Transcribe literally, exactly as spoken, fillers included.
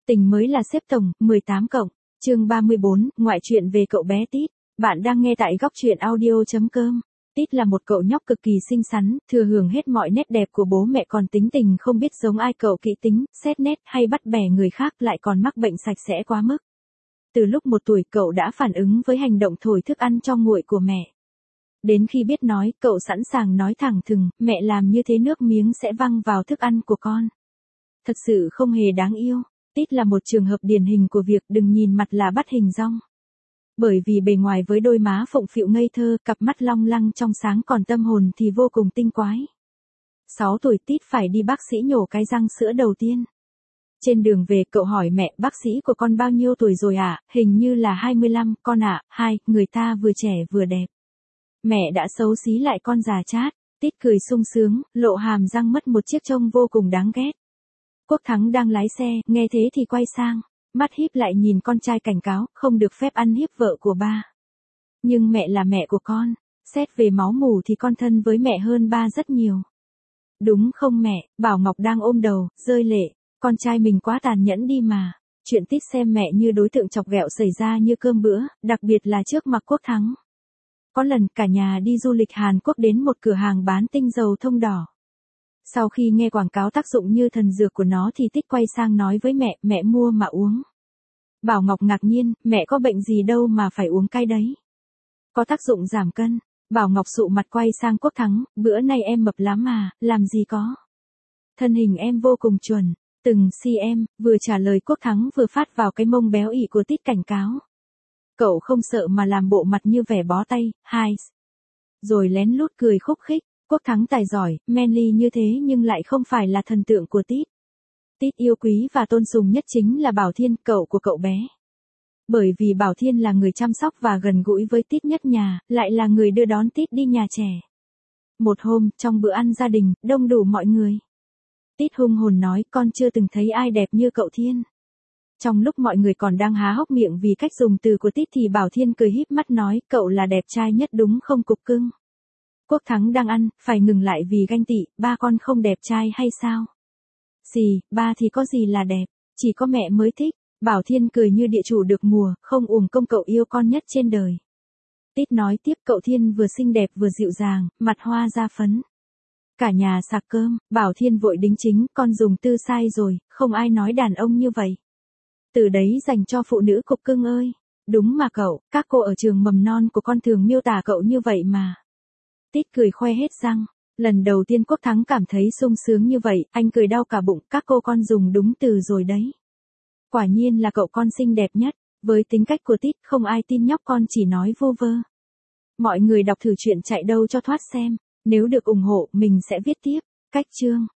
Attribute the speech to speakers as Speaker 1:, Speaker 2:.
Speaker 1: Tình mới là xếp tổng, mười tám cộng, chương ba mươi bốn, ngoại truyện về cậu bé Tít. Bạn đang nghe tại góc truyện audio chấm com. Tít là một cậu nhóc cực kỳ xinh xắn, thừa hưởng hết mọi nét đẹp của bố mẹ, còn tính tình không biết giống ai, cậu kỹ tính, xét nét hay bắt bẻ người khác, lại còn mắc bệnh sạch sẽ quá mức. Từ lúc một tuổi cậu đã phản ứng với hành động thổi thức ăn cho nguội của mẹ. Đến khi biết nói, cậu sẵn sàng nói thẳng thừng, mẹ làm như thế nước miếng sẽ văng vào thức ăn của con. Thật sự không hề đáng yêu. Tít là một trường hợp điển hình của việc đừng nhìn mặt là bắt hình dong. Bởi vì bề ngoài với đôi má phụng phịu ngây thơ, cặp mắt long lăng trong sáng, còn tâm hồn thì vô cùng tinh quái. sáu tuổi Tít phải đi bác sĩ nhổ cái răng sữa đầu tiên. Trên đường về cậu hỏi mẹ, bác sĩ của con bao nhiêu tuổi rồi ạ? À? Hình như là hai mươi lăm, con ạ. À? Hai, người ta vừa trẻ vừa đẹp. Mẹ đã xấu xí lại con già chát. Tít cười sung sướng, lộ hàm răng mất một chiếc trông vô cùng đáng ghét. Quốc Thắng đang lái xe, nghe thế thì quay sang, mắt híp lại nhìn con trai cảnh cáo, không được phép ăn hiếp vợ của ba. Nhưng mẹ là mẹ của con, xét về máu mủ thì con thân với mẹ hơn ba rất nhiều. Đúng không mẹ? Bảo Ngọc đang ôm đầu, rơi lệ, con trai mình quá tàn nhẫn đi mà. Chuyện Tít xem mẹ như đối tượng chọc ghẹo xảy ra như cơm bữa, đặc biệt là trước mặt Quốc Thắng. Có lần cả nhà đi du lịch Hàn Quốc đến một cửa hàng bán tinh dầu thông đỏ. Sau khi nghe quảng cáo tác dụng như thần dược của nó thì Tít quay sang nói với mẹ, mẹ mua mà uống. Bảo Ngọc ngạc nhiên, mẹ có bệnh gì đâu mà phải uống cái đấy. Có tác dụng giảm cân. Bảo Ngọc sụ mặt quay sang Quốc Thắng, bữa nay em mập lắm mà, làm gì có. Thân hình em vô cùng chuẩn, từng xi em, vừa trả lời Quốc Thắng vừa phát vào cái mông béo ị của Tít cảnh cáo. Cậu không sợ mà làm bộ mặt như vẻ bó tay, hai. Rồi lén lút cười khúc khích. Quốc Thắng tài giỏi, manly như thế nhưng lại không phải là thần tượng của Tít. Tít yêu quý và tôn sùng nhất chính là Bảo Thiên, cậu của cậu bé. Bởi vì Bảo Thiên là người chăm sóc và gần gũi với Tít nhất nhà, lại là người đưa đón Tít đi nhà trẻ. Một hôm, trong bữa ăn gia đình, đông đủ mọi người. Tít hung hồn nói, con chưa từng thấy ai đẹp như cậu Thiên. Trong lúc mọi người còn đang há hốc miệng vì cách dùng từ của Tít thì Bảo Thiên cười híp mắt nói, cậu là đẹp trai nhất đúng không cục cưng. Quốc Thắng đang ăn, phải ngừng lại vì ganh tị, ba con không đẹp trai hay sao? Xì, ba thì có gì là đẹp, chỉ có mẹ mới thích. Bảo Thiên cười như địa chủ được mùa, không uổng công cậu yêu con nhất trên đời. Tít nói tiếp, cậu Thiên vừa xinh đẹp vừa dịu dàng, mặt hoa da phấn. Cả nhà sạc cơm, Bảo Thiên vội đính chính, con dùng từ sai rồi, không ai nói đàn ông như vậy. Từ đấy dành cho phụ nữ cục cưng ơi. Đúng mà cậu, các cô ở trường mầm non của con thường miêu tả cậu như vậy mà. Tít cười khoe hết răng. Lần đầu tiên Quốc Thắng cảm thấy sung sướng như vậy, anh cười đau cả bụng, các cô con dùng đúng từ rồi đấy. Quả nhiên là cậu con xinh đẹp nhất. Với tính cách của Tít, không ai tin nhóc con chỉ nói vô vơ. Mọi người đọc thử chuyện Chạy Đâu Cho Thoát xem. Nếu được ủng hộ, mình sẽ viết tiếp. Cách chương.